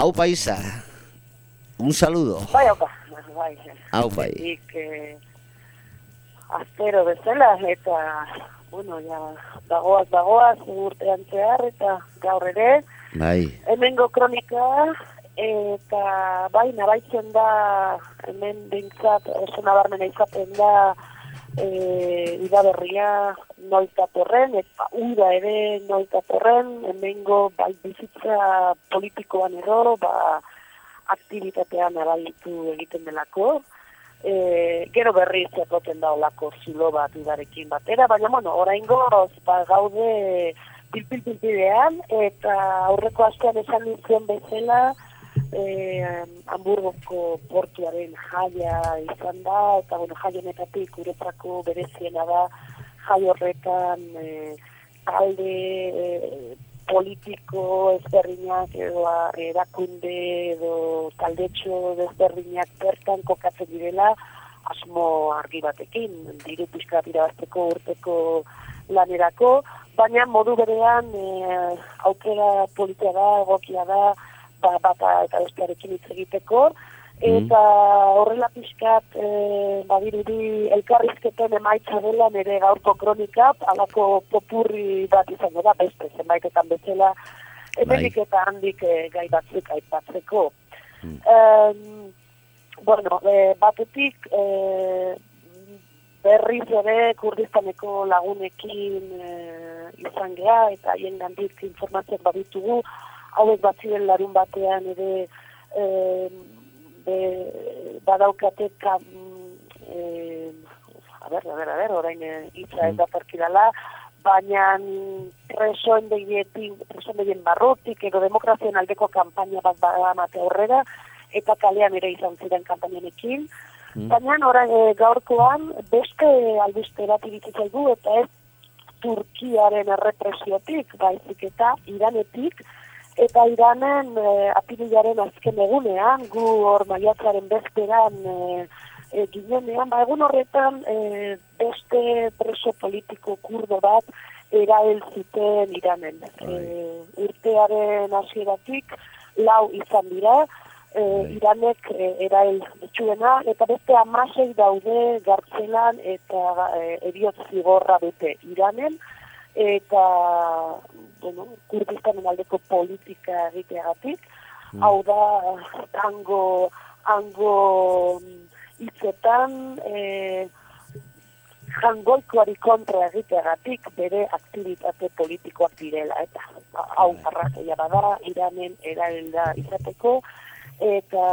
Aupa Isa, un saludo. Bai, aupa. Bai. Aupa. Astero bezala, eta, bueno, ja, dagoaz, urtean zehar, eta gaur ere. Bai. Hemengo kronika, eta bai, nabaitzen da, hemen bintzat, oso nabarmena izaten da, idaberria noiz datorren, eta uda ere noiz datorren, hemengo bai bizitza politikoan edo, aktibitatean araitu egiten delako. Gero berriz egoten da olako zulo bat udarekin batera, baina oraingoz gaude pilpidean, eta aurreko astean esan nintzen bezala Hamburgoko portuaren jaia izan da, eta jai honetatik guretzako bereziena da jai horretan talde politiko ezberdinak edo erakunde edo taldetxo ezberdinak bertan kokatzen direla asmo argi batekin, diru pixka irabazteko urteko lanerako, baina modu berean aukera politia da, egokia da, bata eta bestearekin hitz egiteko, eta horrela pixkat badirudi elkarrizketen emaitza dela nire gaurko kronikap, alako popurri bat izango da, beste zenbaitetan bezala, emenik eta handik gai batzuk aipatzeko. Batetik berriz ere Kurdistaneko lagunekin izan geha, eta haien gandik informazioak baditugu, hauek batziren larun batean ere badaukate orain hitza ez da perkidala, baina presoen begien barrotik edo demokrazien aldeko kanpaina bat badamate aurrera, eta kalean ere izan ziren kanpainenekin. Baina gaurkoan beste albiste bat iritsi zaigu, eta ez Turkiaren errepresiotik, baizik eta Iranetik, eta Iranen apirilaren azken egunean, gu hor maiatzaren bezperan ginenean, egun horretan beste preso politiko kurdo bat erail zuten Iranen. Urtearen hasieratik 4 izan dira, Iranek erail ditzuena, eta beste 16 daude gartzelan eta heriotz zigorra bete Iranen, eta Kurdistanen aldeko politika egiteagatik, hau da hango hitzetan jangoikoari kontra egiteagatik bere aktivitate politikoak direla, eta hau arrazoia bada Iranen erailda izateko, eta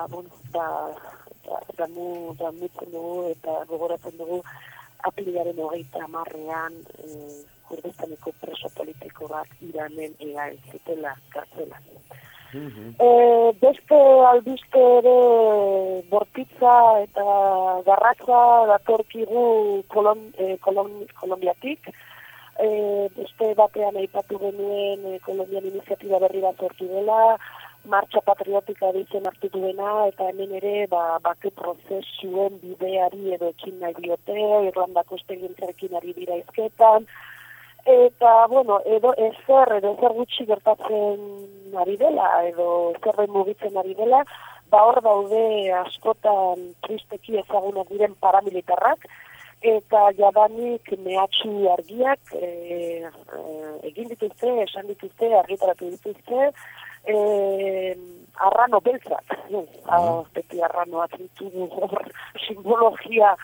damutzen dugu eta gogoratzen dugu apirilaren 30ean Kurdistaneko preso politiko bat Iranen erail zutela gartzelan. Beste albiste ere bortitza eta garratza datorkigu Kolonbiatik. Beste batean aipatu genuen Kolonbian iniziatiba berri bat sortu dela, martxa patriotika ditzen hartu duena, eta hemen ere bake prozesuen bideari edo ekin nahi diote, Irlandako estegintzarekin ari dira izketan, eta, edo ezer gutxi gertatzen ari dela, edo zerren mugitzen ari dela, hor daude askotan tristeki ezagunak diren paramilitarrak, eta jadanik mehatxu argiak egin dituzte, esan dituzte, argitaratu dituzte, arrano beltzak, beti arranoak ditugu hor simbologia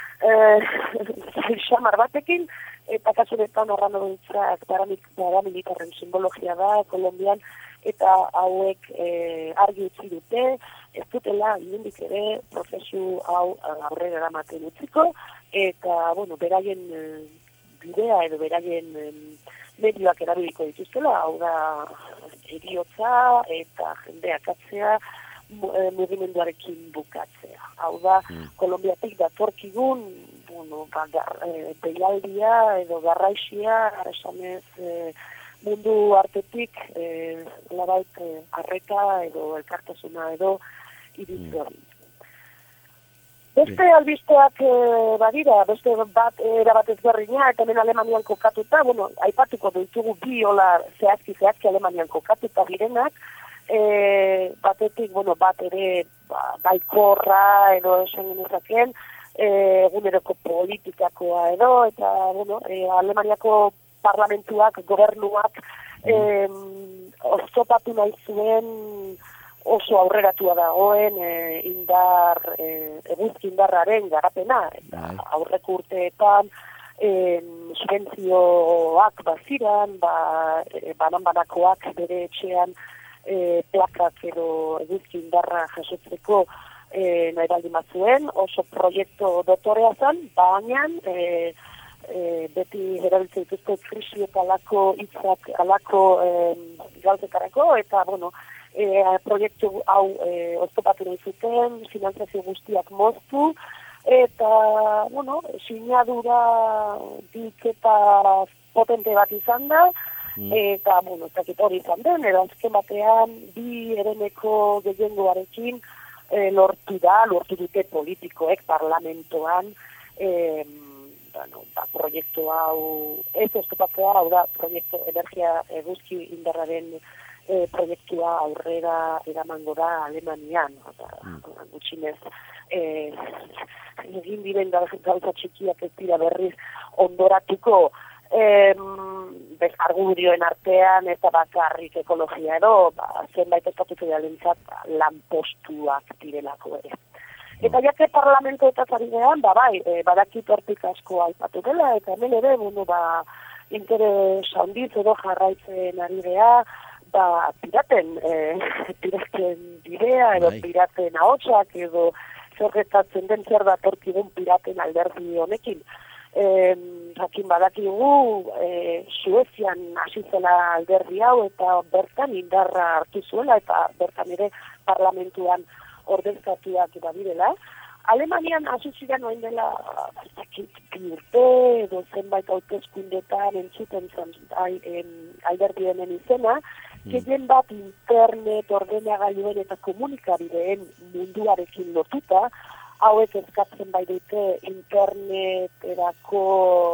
xamar batekin, eta kasunetan arrano beltzak paramilitarren simbologia da Kolonbian, eta hauek argi utzi dute, ez dutela inundik ere prozesu hau aurrera eramaten utziko, eta beraien bidea edo beraien medioak erabiliko dituztela, hau da heriotza eta jendeak atzea mugimenduarekin bukatzea. Hau da, Kolonbiatik datorkigun deialdia edo garraixia, esanez mundu artetik labait arreta edo elkartasuna edo iritzi hori. Beste albisteak badira, beste bat erabat ezberdina, eta hemen Alemanian kokatuta, aipatuko ditugu bi hola zehazki Alemanian kokatuta direnak, batetik, bat ere baikorra edo esan genezakeen, eguneroko politikakoa edo, eta, Alemaniako parlamentuak, gobernuak, oztopatu nahi zuen oso aurreratua dagoen eguzki indarraren garapena, eta aurreko urteetan subentzioak baziran, banan-banakoak bere etxean plakak edo eguzki indarra jasotzeko nahi baldin batzuen, oso proiektu dotorea zen, baina beti erabiltzen dituzko krisi eta alako hitzak, alako gauzetarako, eta, proiektu hau oztopatu nahi zuten, finantzazio guztiak moztu, eta, sinadura diketa potente bat izan da, eta, hori izan den, edo azken batean, bi ereneko gehiengoarekin lortu dute politikoek parlamentoan, proiektu hau, ez oztopatzea, hau da, proiektu energia eguzki indarraren proiektua aurrera eramango da Alemanian, gutxinez, egin diren gauza txikiak ez dira berriz ondoratuko, argudioen artean eta bakarrik ekologia edo, zenbait estatutu dialentzat lanpostuak direlako ere. Eta jake parlamentoetaz ari gehan, badakit hortik asko aipatu dela, eta hemen ere, interes handiz edo jarraitzen ari geha, piraten bidea edo piraten ahotsak edo zerretatzen den zer datorkigun piraten alderdi honekin. Jakin badakigu Suezian hasi zela alderdi hau eta bertan indarra hartu zuela eta bertan ere parlamentuan ordezkatuak direla. Alemanian hasi ziren orain dela bi urte edo zenbait hauteskundetan entzuten zen alderdi honen izena, gehien bat internet, ordenagailuen eta komunikabideen munduarekin lotuta, hauek eskatzen bai dute interneterako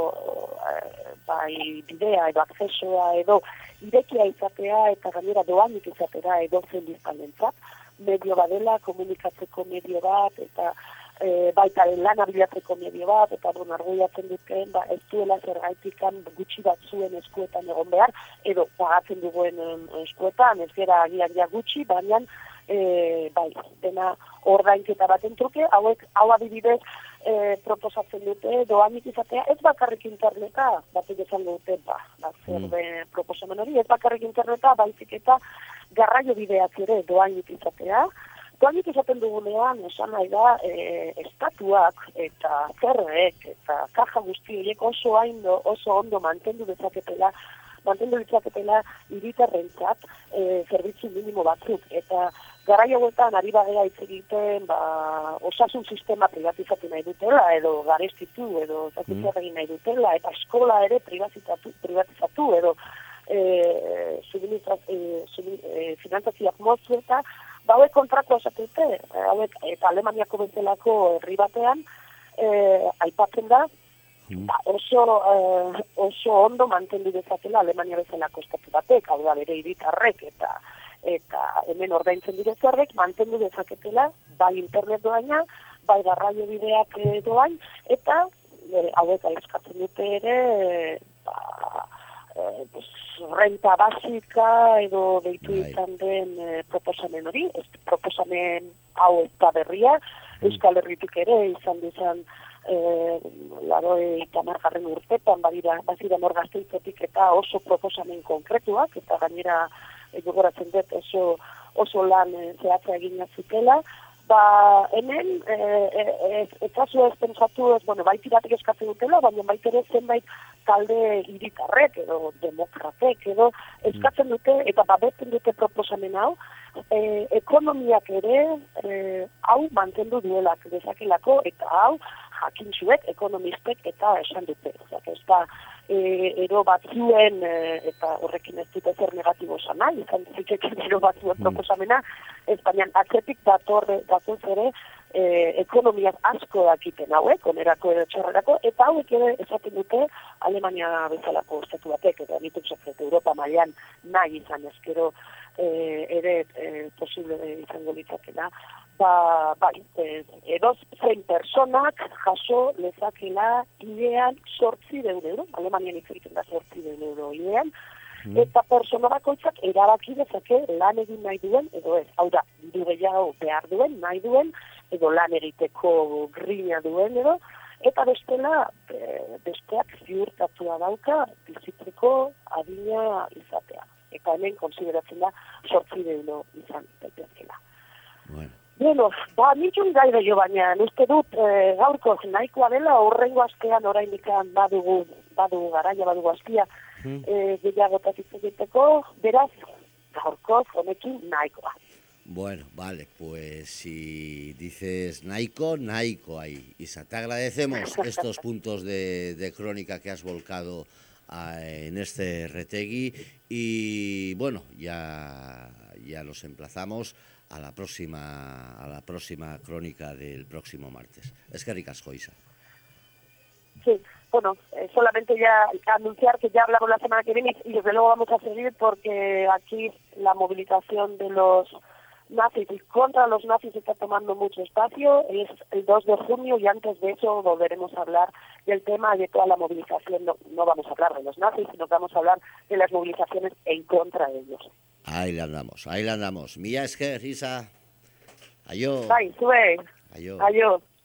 bidea edo akzesoa edo irekia izatea eta gainera doainik izatea edo zen biztanentzat, medio badela, komunikatzeko medio bat, eta baita lana bilatzeko medio bat, eta argudiatzen duten, ez duela zergaitikan gutxi batzuen eskuetan egon behar, edo pagatzen duguen eskuetan, ez gara agian gutxi, baina dena ordainketa baten truke, hau adibidez proposatzen dute, doainik izatea, ez bakarrik interneta, batek esan dute, proposamen hori, ez bakarrik interneta, baizik eta garraio bideak ere doainik izatea. Doainik izaten dugunean, esan nahi da, estatuak eta zerrek eta kaja guzti horiek oso ondo mantendu ditzaketela hiritarrentzat zerbitzu minimo batzuk. Eta garai hauetan ari bagera hitz egiten, osasun sistema privatizatu nahi dutela, edo garestitu, edo zakitzea egin nahi dutela, eta eskola ere privatizatu, edo finantzazioak moztu eta hauek kontrakoa esatute, hauek eta Alemaniako bezalako herri batean aipatzen da, oso ondo mantendu dezakela Alemania bezalako estatu batek, hau da bere hiritarrek eta hemen ordaintzen dire zerrek mantendu dezaketela bai internet doaina, bai garraio bideak doain, eta hauek eskatzen dute ere renta basika edo deitu izan den proposamen hori, proposamen hau eta berria, Euskal Herritik ere izan dizan 80. urtetan baziren hor Gasteizetik eta oso proposamen konkretuak, eta gainera gogoratzen dut oso lan zehatza egin zutela. Hemen, ez pentsatu, bai piratek eskatzen dutela, baina baita ere zenbait talde hiritarrek edo demokratek edo eskatzen dute eta babetzen dute proposamen hau, ekonomiak ere hau mantendu duelak dezakelako eta hau jakintzuek, ekonomistek eta esan dute. Ez da, ero batzuen, eta horrekin ez dute zer negatibo esan nahi, izan zikekin ero batzuen proposamena, ez baina atzetik datoz ere ekonomiak asko dakiten hauek, onerako edo txarrerako, eta hauek ere esaten dute Alemania bezalako estatu batek, eta nituk sekretu Europa mailan nahi izan ezkero ere posible izango litzakela. Bai, edoz zein personak jaso lezakela idean 800 euro, Alemanian hitz egiten da 800 euro idean, eta persona bakoitzak erabaki dezake lan egin nahi duen edo ez. Hau da, diru gehiago behar duen, nahi duen, edo lan egiteko grina duen edo, eta bestela, besteak ziurtatua dauka bizitzeko adina izatea. Eta hemen konsideratzen da 800 euro izan daitezkeela. Bueno, nitxun gaire jo, baina uste dut gaurko nahikoa dela, horrengo astean oraindikan badugu garaia, badugu astia, gehiagotak egiteko, beraz, gaurko honekin nahikoa. Bueno, vale, pues si dices nahiko ahí. Isa, te agradecemos estos puntos de crónica que has volcado en este retegui y bueno, ya los emplazamos a la próxima crónica del próximo martes. Eskerrik asko, Isa. Sí, bueno, solamente ya anunciar que ya hablamos la semana que viene y desde luego vamos a seguir porque aquí la movilización de los nazis y contra los nazis está tomando mucho espacio. Es el 2 de junio y antes de eso volveremos a hablar del tema de toda la movilización. No vamos a hablar de los nazis, sino que vamos a hablar de las movilizaciones en contra de ellos. Ahí la andamos. Mila esker, Isa. Aio. Bai, zue. Aio. Aio.